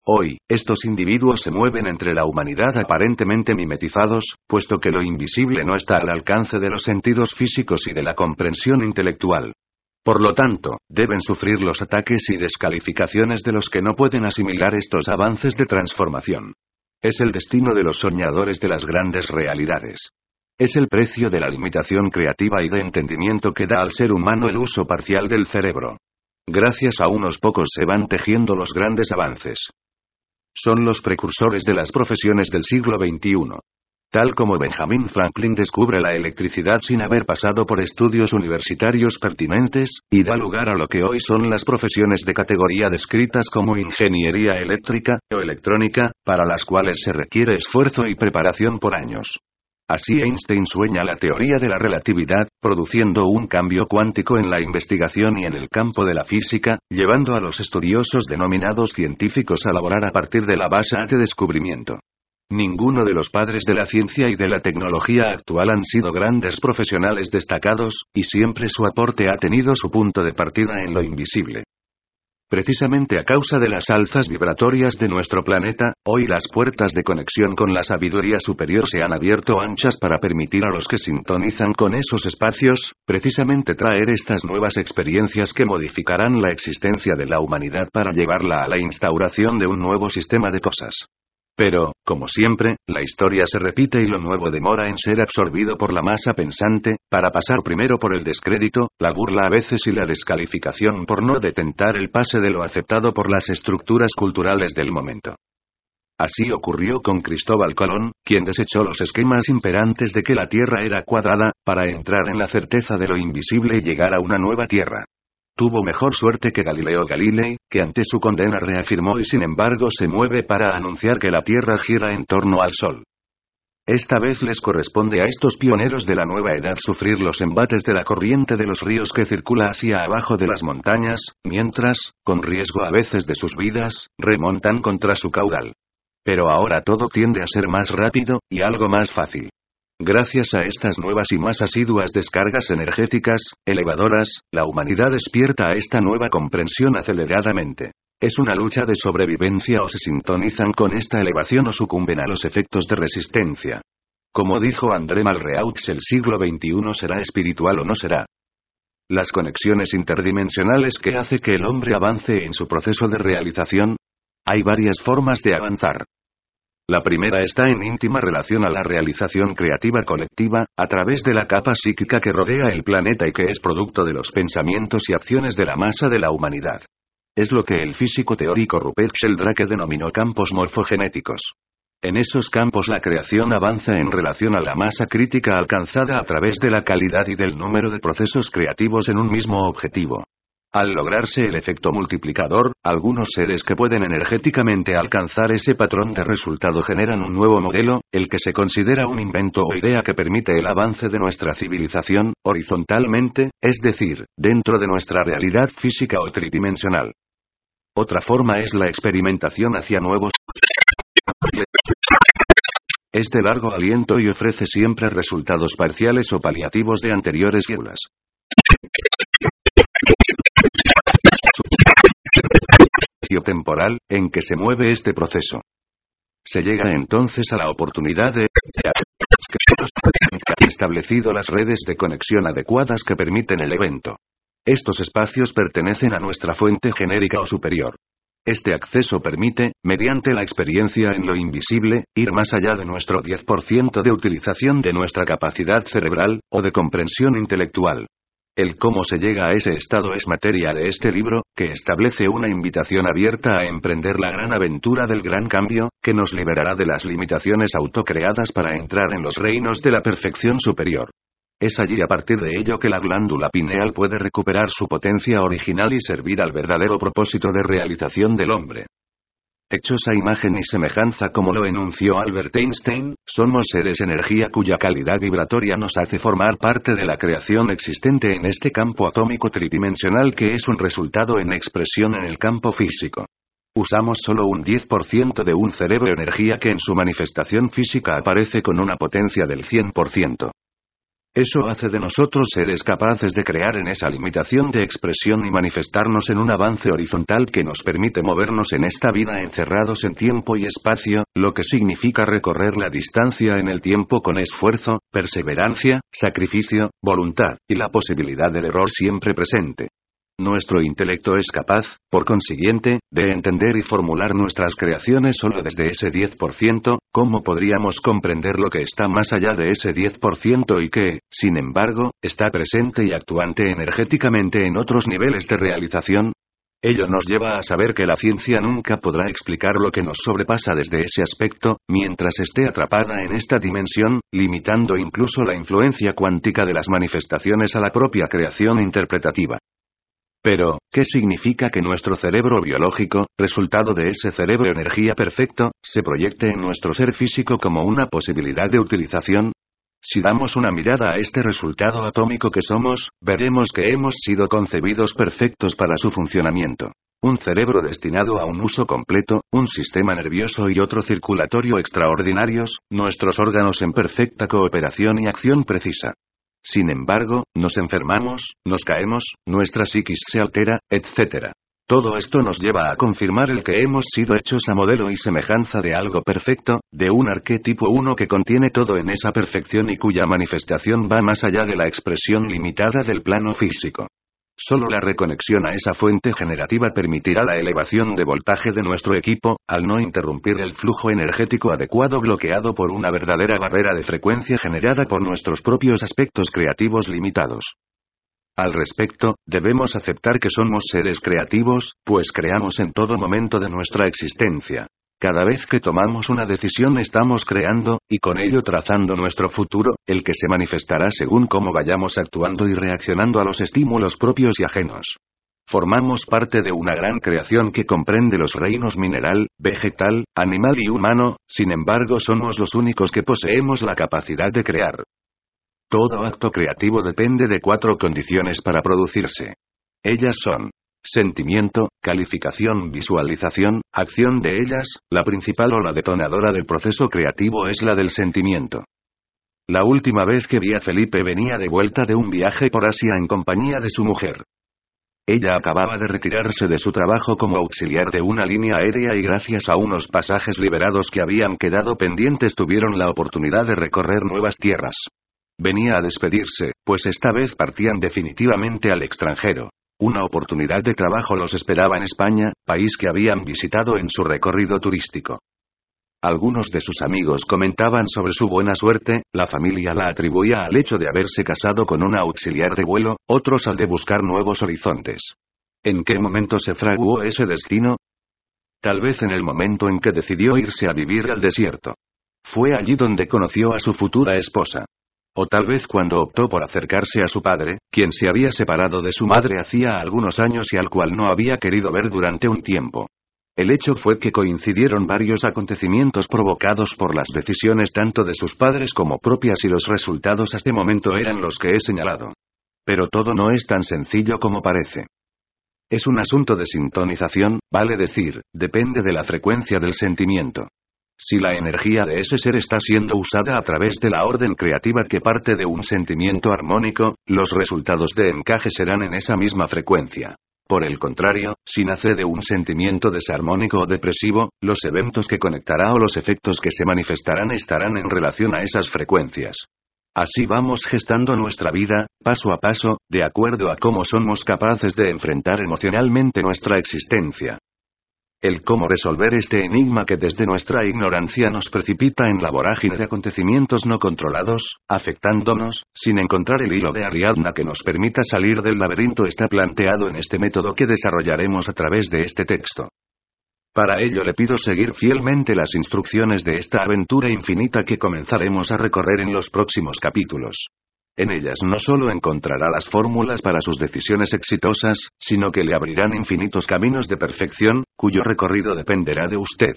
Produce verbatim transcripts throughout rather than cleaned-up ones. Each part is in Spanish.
Hoy, estos individuos se mueven entre la humanidad aparentemente mimetizados, puesto que lo invisible no está al alcance de los sentidos físicos y de la comprensión intelectual. Por lo tanto, deben sufrir los ataques y descalificaciones de los que no pueden asimilar estos avances de transformación. Es el destino de los soñadores de las grandes realidades. Es el precio de la limitación creativa y de entendimiento que da al ser humano el uso parcial del cerebro. Gracias a unos pocos se van tejiendo los grandes avances. Son los precursores de las profesiones del siglo veintiuno. Tal como Benjamin Franklin descubre la electricidad sin haber pasado por estudios universitarios pertinentes, y da lugar a lo que hoy son las profesiones de categoría descritas como ingeniería eléctrica o electrónica, para las cuales se requiere esfuerzo y preparación por años. Así Einstein sueña la teoría de la relatividad, produciendo un cambio cuántico en la investigación y en el campo de la física, llevando a los estudiosos denominados científicos a laborar a partir de la base de descubrimiento. Ninguno de los padres de la ciencia y de la tecnología actual han sido grandes profesionales destacados, y siempre su aporte ha tenido su punto de partida en lo invisible. Precisamente a causa de las alzas vibratorias de nuestro planeta, hoy las puertas de conexión con la sabiduría superior se han abierto anchas para permitir a los que sintonizan con esos espacios, precisamente traer estas nuevas experiencias que modificarán la existencia de la humanidad para llevarla a la instauración de un nuevo sistema de cosas. Pero, como siempre, la historia se repite y lo nuevo demora en ser absorbido por la masa pensante, para pasar primero por el descrédito, la burla a veces y la descalificación por no detentar el pase de lo aceptado por las estructuras culturales del momento. Así ocurrió con Cristóbal Colón, quien desechó los esquemas imperantes de que la Tierra era cuadrada, para entrar en la certeza de lo invisible y llegar a una nueva Tierra. Tuvo mejor suerte que Galileo Galilei, que ante su condena reafirmó y sin embargo se mueve para anunciar que la Tierra gira en torno al Sol. Esta vez les corresponde a estos pioneros de la nueva edad sufrir los embates de la corriente de los ríos que circula hacia abajo de las montañas, mientras, con riesgo a veces de sus vidas, remontan contra su caudal. Pero ahora todo tiende a ser más rápido, y algo más fácil. Gracias a estas nuevas y más asiduas descargas energéticas, elevadoras, la humanidad despierta a esta nueva comprensión aceleradamente. Es una lucha de sobrevivencia: o se sintonizan con esta elevación o sucumben a los efectos de resistencia. Como dijo André Malraux, el siglo veintiuno será espiritual o no será. Las conexiones interdimensionales que hace que el hombre avance en su proceso de realización. Hay varias formas de avanzar. La primera está en íntima relación a la realización creativa colectiva, a través de la capa psíquica que rodea el planeta y que es producto de los pensamientos y acciones de la masa de la humanidad. Es lo que el físico teórico Rupert Sheldrake denominó campos morfogenéticos. En esos campos la creación avanza en relación a la masa crítica alcanzada a través de la calidad y del número de procesos creativos en un mismo objetivo. Al lograrse el efecto multiplicador, algunos seres que pueden energéticamente alcanzar ese patrón de resultado generan un nuevo modelo, el que se considera un invento o idea que permite el avance de nuestra civilización, horizontalmente, es decir, dentro de nuestra realidad física o tridimensional. Otra forma es la experimentación hacia nuevos. Es de largo aliento y ofrece siempre resultados parciales o paliativos de anteriores figuras. Temporal, en que se mueve este proceso. Se llega entonces a la oportunidad de que han establecido las redes de conexión adecuadas que permiten el evento. Estos espacios pertenecen a nuestra fuente genérica o superior. Este acceso permite, mediante la experiencia en lo invisible, ir más allá de nuestro diez por ciento de utilización de nuestra capacidad cerebral, o de comprensión intelectual. El cómo se llega a ese estado es materia de este libro, que establece una invitación abierta a emprender la gran aventura del gran cambio, que nos liberará de las limitaciones autocreadas para entrar en los reinos de la perfección superior. Es allí a partir de ello que la glándula pineal puede recuperar su potencia original y servir al verdadero propósito de realización del hombre. Hechos a imagen y semejanza como lo enunció Albert Einstein, somos seres energía cuya calidad vibratoria nos hace formar parte de la creación existente en este campo atómico tridimensional que es un resultado en expresión en el campo físico. Usamos solo un diez por ciento de un cerebro energía que en su manifestación física aparece con una potencia del cien por ciento. Eso hace de nosotros seres capaces de crear en esa limitación de expresión y manifestarnos en un avance horizontal que nos permite movernos en esta vida encerrados en tiempo y espacio, lo que significa recorrer la distancia en el tiempo con esfuerzo, perseverancia, sacrificio, voluntad, y la posibilidad del error siempre presente. Nuestro intelecto es capaz, por consiguiente, de entender y formular nuestras creaciones solo desde ese diez por ciento, ¿cómo podríamos comprender lo que está más allá de ese diez por ciento y que, sin embargo, está presente y actuante energéticamente en otros niveles de realización? Ello nos lleva a saber que la ciencia nunca podrá explicar lo que nos sobrepasa desde ese aspecto, mientras esté atrapada en esta dimensión, limitando incluso la influencia cuántica de las manifestaciones a la propia creación interpretativa. Pero, ¿qué significa que nuestro cerebro biológico, resultado de ese cerebro energía perfecto, se proyecte en nuestro ser físico como una posibilidad de utilización? Si damos una mirada a este resultado atómico que somos, veremos que hemos sido concebidos perfectos para su funcionamiento. Un cerebro destinado a un uso completo, un sistema nervioso y otro circulatorio extraordinarios, nuestros órganos en perfecta cooperación y acción precisa. Sin embargo, nos enfermamos, nos caemos, nuestra psiquis se altera, etcétera. Todo esto nos lleva a confirmar el que hemos sido hechos a modelo y semejanza de algo perfecto, de un arquetipo uno que contiene todo en esa perfección y cuya manifestación va más allá de la expresión limitada del plano físico. Solo la reconexión a esa fuente generativa permitirá la elevación de voltaje de nuestro equipo, al no interrumpir el flujo energético adecuado bloqueado por una verdadera barrera de frecuencia generada por nuestros propios aspectos creativos limitados. Al respecto, debemos aceptar que somos seres creativos, pues creamos en todo momento de nuestra existencia. Cada vez que tomamos una decisión estamos creando, y con ello trazando nuestro futuro, el que se manifestará según cómo vayamos actuando y reaccionando a los estímulos propios y ajenos. Formamos parte de una gran creación que comprende los reinos mineral, vegetal, animal y humano, sin embargo somos los únicos que poseemos la capacidad de crear. Todo acto creativo depende de cuatro condiciones para producirse. Ellas son: sentimiento, calificación, visualización, acción de ellas. La principal o la detonadora del proceso creativo es la del sentimiento. La última vez que vi a Felipe venía de vuelta de un viaje por Asia en compañía de su mujer. Ella acababa de retirarse de su trabajo como auxiliar de una línea aérea y gracias a unos pasajes liberados que habían quedado pendientes tuvieron la oportunidad de recorrer nuevas tierras. Venía a despedirse, pues esta vez partían definitivamente al extranjero. Una oportunidad de trabajo los esperaba en España, país que habían visitado en su recorrido turístico. Algunos de sus amigos comentaban sobre su buena suerte, la familia la atribuía al hecho de haberse casado con una auxiliar de vuelo, otros al de buscar nuevos horizontes. ¿En qué momento se fraguó ese destino? Tal vez en el momento en que decidió irse a vivir al desierto. Fue allí donde conoció a su futura esposa. O tal vez cuando optó por acercarse a su padre, quien se había separado de su madre hacía algunos años y al cual no había querido ver durante un tiempo. El hecho fue que coincidieron varios acontecimientos provocados por las decisiones tanto de sus padres como propias y los resultados hasta el momento eran los que he señalado. Pero todo no es tan sencillo como parece. Es un asunto de sintonización, vale decir, depende de la frecuencia del sentimiento. Si la energía de ese ser está siendo usada a través de la orden creativa que parte de un sentimiento armónico, los resultados de encaje serán en esa misma frecuencia. Por el contrario, si nace de un sentimiento desarmónico o depresivo, los eventos que conectará o los efectos que se manifestarán estarán en relación a esas frecuencias. Así vamos gestando nuestra vida, paso a paso, de acuerdo a cómo somos capaces de enfrentar emocionalmente nuestra existencia. El cómo resolver este enigma que desde nuestra ignorancia nos precipita en la vorágine de acontecimientos no controlados, afectándonos, sin encontrar el hilo de Ariadna que nos permita salir del laberinto está planteado en este método que desarrollaremos a través de este texto. Para ello le pido seguir fielmente las instrucciones de esta aventura infinita que comenzaremos a recorrer en los próximos capítulos. En ellas no solo encontrará las fórmulas para sus decisiones exitosas, sino que le abrirán infinitos caminos de perfección, cuyo recorrido dependerá de usted.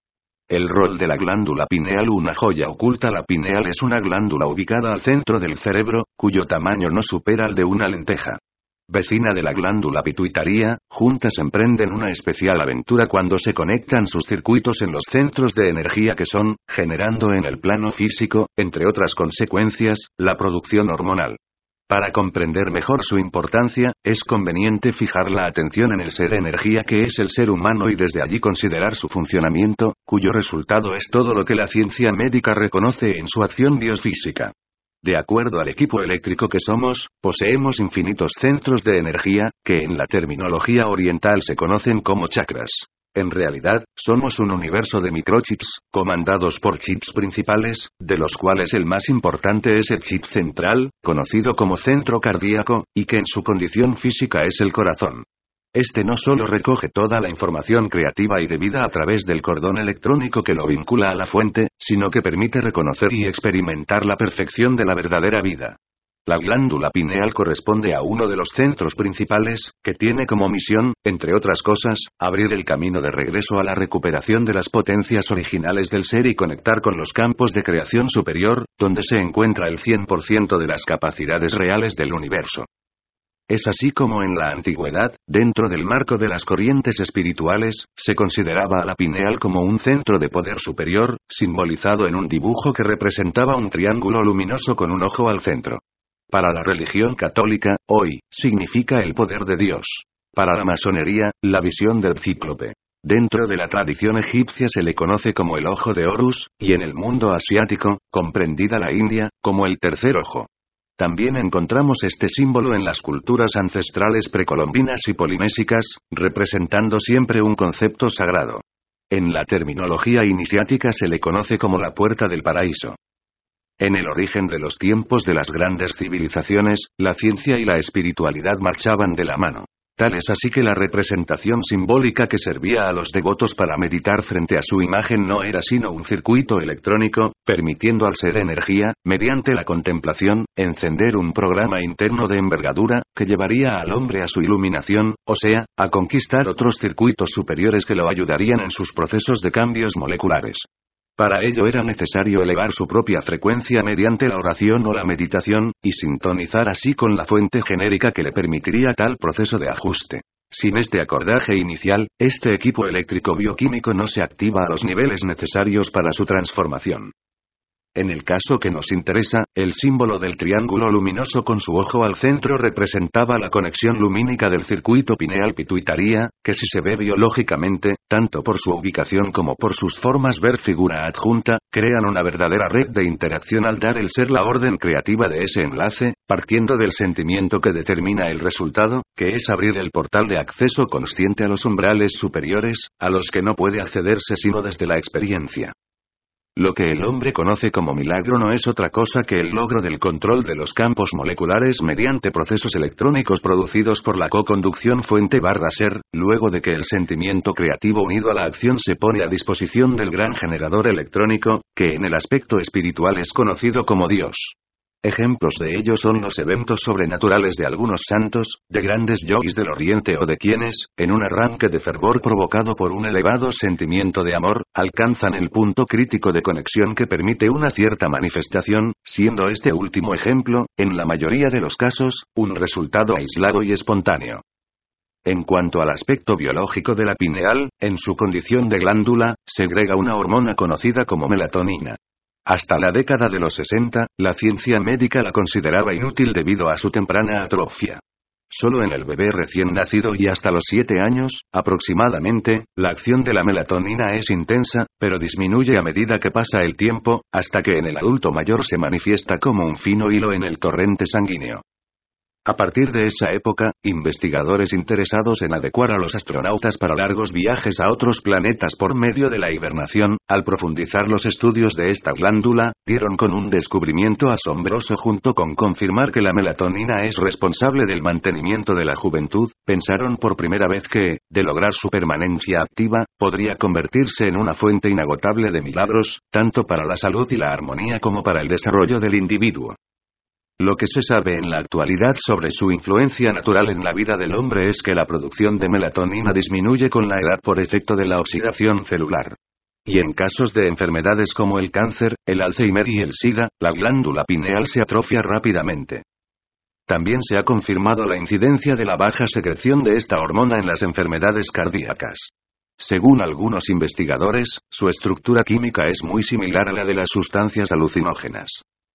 El rol de la glándula pineal. Una joya oculta. La pineal es una glándula ubicada al centro del cerebro, cuyo tamaño no supera el de una lenteja. vecina de la glándula pituitaria, juntas emprenden una especial aventura cuando se conectan sus circuitos en los centros de energía que son, generando en el plano físico, entre otras consecuencias, la producción hormonal. Para comprender mejor su importancia, es conveniente fijar la atención en el ser energía que es el ser humano y desde allí considerar su funcionamiento, cuyo resultado es todo lo que la ciencia médica reconoce en su acción biofísica. De acuerdo al equipo eléctrico que somos, poseemos infinitos centros de energía, que en la terminología oriental se conocen como chakras. En realidad, somos un universo de microchips, comandados por chips principales, de los cuales el más importante es el chip central, conocido como centro cardíaco, y que en su condición física es el corazón. Este no solo recoge toda la información creativa y de vida a través del cordón electrónico que lo vincula a la fuente, sino que permite reconocer y experimentar la perfección de la verdadera vida. La glándula pineal corresponde a uno de los centros principales, que tiene como misión, entre otras cosas, abrir el camino de regreso a la recuperación de las potencias originales del ser y conectar con los campos de creación superior, donde se encuentra el cien por ciento de las capacidades reales del universo. Es así como en la antigüedad, dentro del marco de las corrientes espirituales, se consideraba a la pineal como un centro de poder superior, simbolizado en un dibujo que representaba un triángulo luminoso con un ojo al centro. Para la religión católica, hoy, significa el poder de Dios. Para la masonería, la visión del cíclope. Dentro de la tradición egipcia se le conoce como el ojo de Horus, y en el mundo asiático, comprendida la India, como el tercer ojo. También encontramos este símbolo en las culturas ancestrales precolombinas y polinésicas, representando siempre un concepto sagrado. En la terminología iniciática se le conoce como la puerta del paraíso. En el origen de los tiempos de las grandes civilizaciones, la ciencia y la espiritualidad marchaban de la mano. Tal es así que la representación simbólica que servía a los devotos para meditar frente a su imagen no era sino un circuito electrónico, permitiendo al ser energía, mediante la contemplación, encender un programa interno de envergadura, que llevaría al hombre a su iluminación, o sea, a conquistar otros circuitos superiores que lo ayudarían en sus procesos de cambios moleculares. Para ello era necesario elevar su propia frecuencia mediante la oración o la meditación, y sintonizar así con la fuente genérica que le permitiría tal proceso de ajuste. Sin este acordaje inicial, este equipo eléctrico bioquímico no se activa a los niveles necesarios para su transformación. En el caso que nos interesa, el símbolo del triángulo luminoso con su ojo al centro representaba la conexión lumínica del circuito pineal-pituitaria, que si se ve biológicamente, tanto por su ubicación como por sus formas ver figura adjunta, crean una verdadera red de interacción al dar el ser la orden creativa de ese enlace, partiendo del sentimiento que determina el resultado, que es abrir el portal de acceso consciente a los umbrales superiores, a los que no puede accederse sino desde la experiencia. Lo que el hombre conoce como milagro no es otra cosa que el logro del control de los campos moleculares mediante procesos electrónicos producidos por la co-conducción fuente barra ser, luego de que el sentimiento creativo unido a la acción se pone a disposición del gran generador electrónico, que en el aspecto espiritual es conocido como Dios. Ejemplos de ello son los eventos sobrenaturales de algunos santos, de grandes yogis del Oriente o de quienes, en un arranque de fervor provocado por un elevado sentimiento de amor, alcanzan el punto crítico de conexión que permite una cierta manifestación, siendo este último ejemplo, en la mayoría de los casos, un resultado aislado y espontáneo. En cuanto al aspecto biológico de la pineal, en su condición de glándula, segrega una hormona conocida como melatonina. Hasta la década de los sesenta, la ciencia médica la consideraba inútil debido a su temprana atrofia. Solo en el bebé recién nacido y hasta los siete años, aproximadamente, la acción de la melatonina es intensa, pero disminuye a medida que pasa el tiempo, hasta que en el adulto mayor se manifiesta como un fino hilo en el torrente sanguíneo. A partir de esa época, investigadores interesados en adecuar a los astronautas para largos viajes a otros planetas por medio de la hibernación, al profundizar los estudios de esta glándula, dieron con un descubrimiento asombroso junto con confirmar que la melatonina es responsable del mantenimiento de la juventud, pensaron por primera vez que, de lograr su permanencia activa, podría convertirse en una fuente inagotable de milagros, tanto para la salud y la armonía como para el desarrollo del individuo. Lo que se sabe en la actualidad sobre su influencia natural en la vida del hombre es que la producción de melatonina disminuye con la edad por efecto de la oxidación celular. Y en casos de enfermedades como el cáncer, el Alzheimer y el SIDA, la glándula pineal se atrofia rápidamente. También se ha confirmado la incidencia de la baja secreción de esta hormona en las enfermedades cardíacas. Según algunos investigadores, su estructura química es muy similar a la de las sustancias alucinógenas.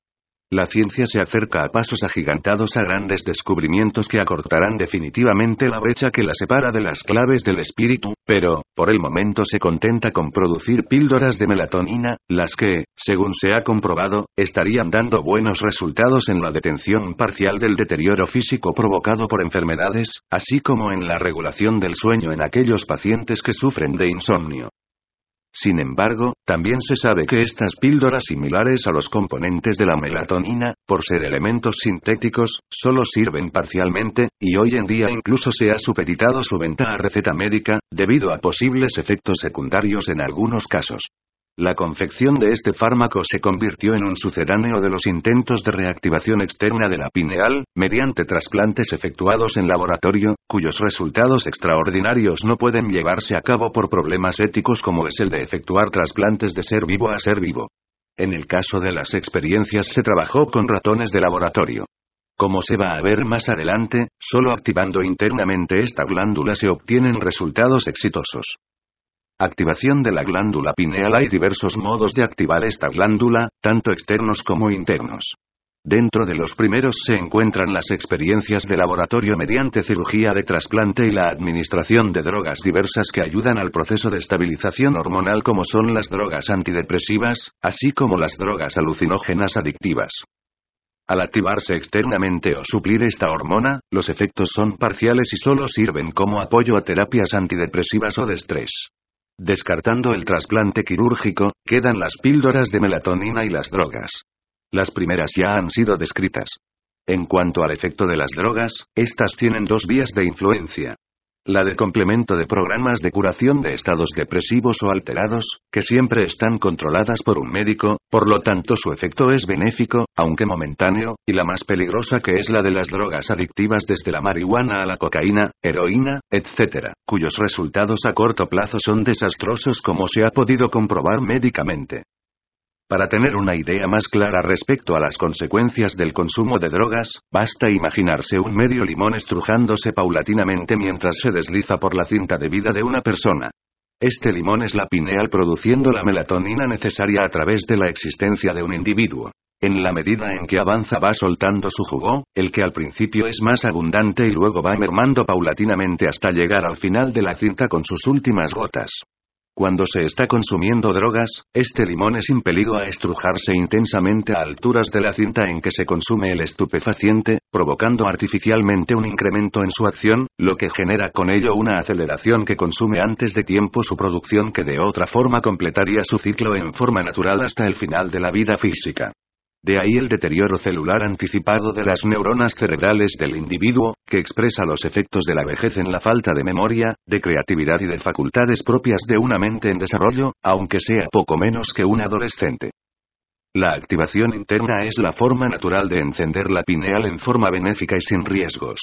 La ciencia se acerca a pasos agigantados a grandes descubrimientos que acortarán definitivamente la brecha que la separa de las claves del espíritu, pero, por el momento se contenta con producir píldoras de melatonina, las que, según se ha comprobado, estarían dando buenos resultados en la detención parcial del deterioro físico provocado por enfermedades, así como en la regulación del sueño en aquellos pacientes que sufren de insomnio. Sin embargo, también se sabe que estas píldoras similares a los componentes de la melatonina, por ser elementos sintéticos, solo sirven parcialmente, y hoy en día incluso se ha supeditado su venta a receta médica, debido a posibles efectos secundarios en algunos casos. La confección de este fármaco se convirtió en un sucedáneo de los intentos de reactivación externa de la pineal, mediante trasplantes efectuados en laboratorio, cuyos resultados extraordinarios no pueden llevarse a cabo por problemas éticos como es el de efectuar trasplantes de ser vivo a ser vivo. En el caso de las experiencias se trabajó con ratones de laboratorio. Como se va a ver más adelante, solo activando internamente esta glándula se obtienen resultados exitosos. Activación de la glándula pineal. Hay diversos modos de activar esta glándula, tanto externos como internos. Dentro de los primeros se encuentran las experiencias de laboratorio mediante cirugía de trasplante y la administración de drogas diversas que ayudan al proceso de estabilización hormonal, como son las drogas antidepresivas, así como las drogas alucinógenas adictivas. Al activarse externamente o suplir esta hormona, los efectos son parciales y solo sirven como apoyo a terapias antidepresivas o de estrés. Descartando el trasplante quirúrgico, quedan las píldoras de melatonina y las drogas. Las primeras ya han sido descritas. En cuanto al efecto de las drogas, estas tienen dos vías de influencia. La de complemento de programas de curación de estados depresivos o alterados, que siempre están controladas por un médico, por lo tanto su efecto es benéfico, aunque momentáneo, y la más peligrosa, que es la de las drogas adictivas, desde la marihuana a la cocaína, heroína, etcétera, cuyos resultados a corto plazo son desastrosos, como se ha podido comprobar médicamente. Para tener una idea más clara respecto a las consecuencias del consumo de drogas, basta imaginarse un medio limón estrujándose paulatinamente mientras se desliza por la cinta de vida de una persona. Este limón es la pineal produciendo la melatonina necesaria a través de la existencia de un individuo. En la medida en que avanza va soltando su jugo, el que al principio es más abundante y luego va mermando paulatinamente hasta llegar al final de la cinta con sus últimas gotas. Cuando se está consumiendo drogas, este limón es impelido a estrujarse intensamente a alturas de la cinta en que se consume el estupefaciente, provocando artificialmente un incremento en su acción, lo que genera con ello una aceleración que consume antes de tiempo su producción, que de otra forma completaría su ciclo en forma natural hasta el final de la vida física. De ahí el deterioro celular anticipado de las neuronas cerebrales del individuo, que expresa los efectos de la vejez en la falta de memoria, de creatividad y de facultades propias de una mente en desarrollo, aunque sea poco menos que un adolescente. La activación interna es la forma natural de encender la pineal en forma benéfica y sin riesgos.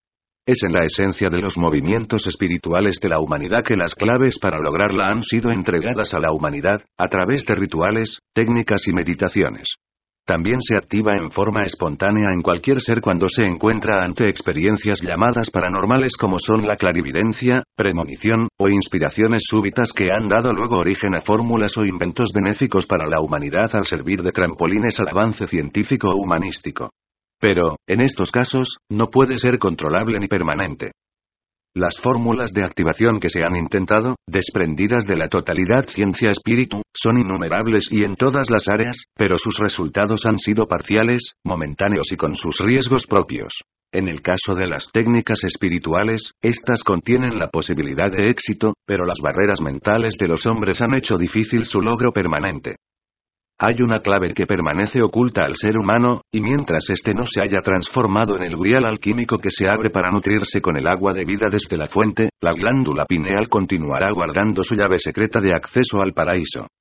Es en la esencia de los movimientos espirituales de la humanidad que las claves para lograrla han sido entregadas a la humanidad, a través de rituales, técnicas y meditaciones. También se activa en forma espontánea en cualquier ser cuando se encuentra ante experiencias llamadas paranormales, como son la clarividencia, premonición, o inspiraciones súbitas que han dado luego origen a fórmulas o inventos benéficos para la humanidad al servir de trampolines al avance científico o humanístico. Pero, en estos casos, no puede ser controlable ni permanente. Las fórmulas de activación que se han intentado, desprendidas de la totalidad ciencia-espíritu, son innumerables y en todas las áreas, pero sus resultados han sido parciales, momentáneos y con sus riesgos propios. En el caso de las técnicas espirituales, estas contienen la posibilidad de éxito, pero las barreras mentales de los hombres han hecho difícil su logro permanente. Hay una clave que permanece oculta al ser humano, y mientras éste no se haya transformado en el grial alquímico que se abre para nutrirse con el agua de vida desde la fuente, la glándula pineal continuará guardando su llave secreta de acceso al paraíso.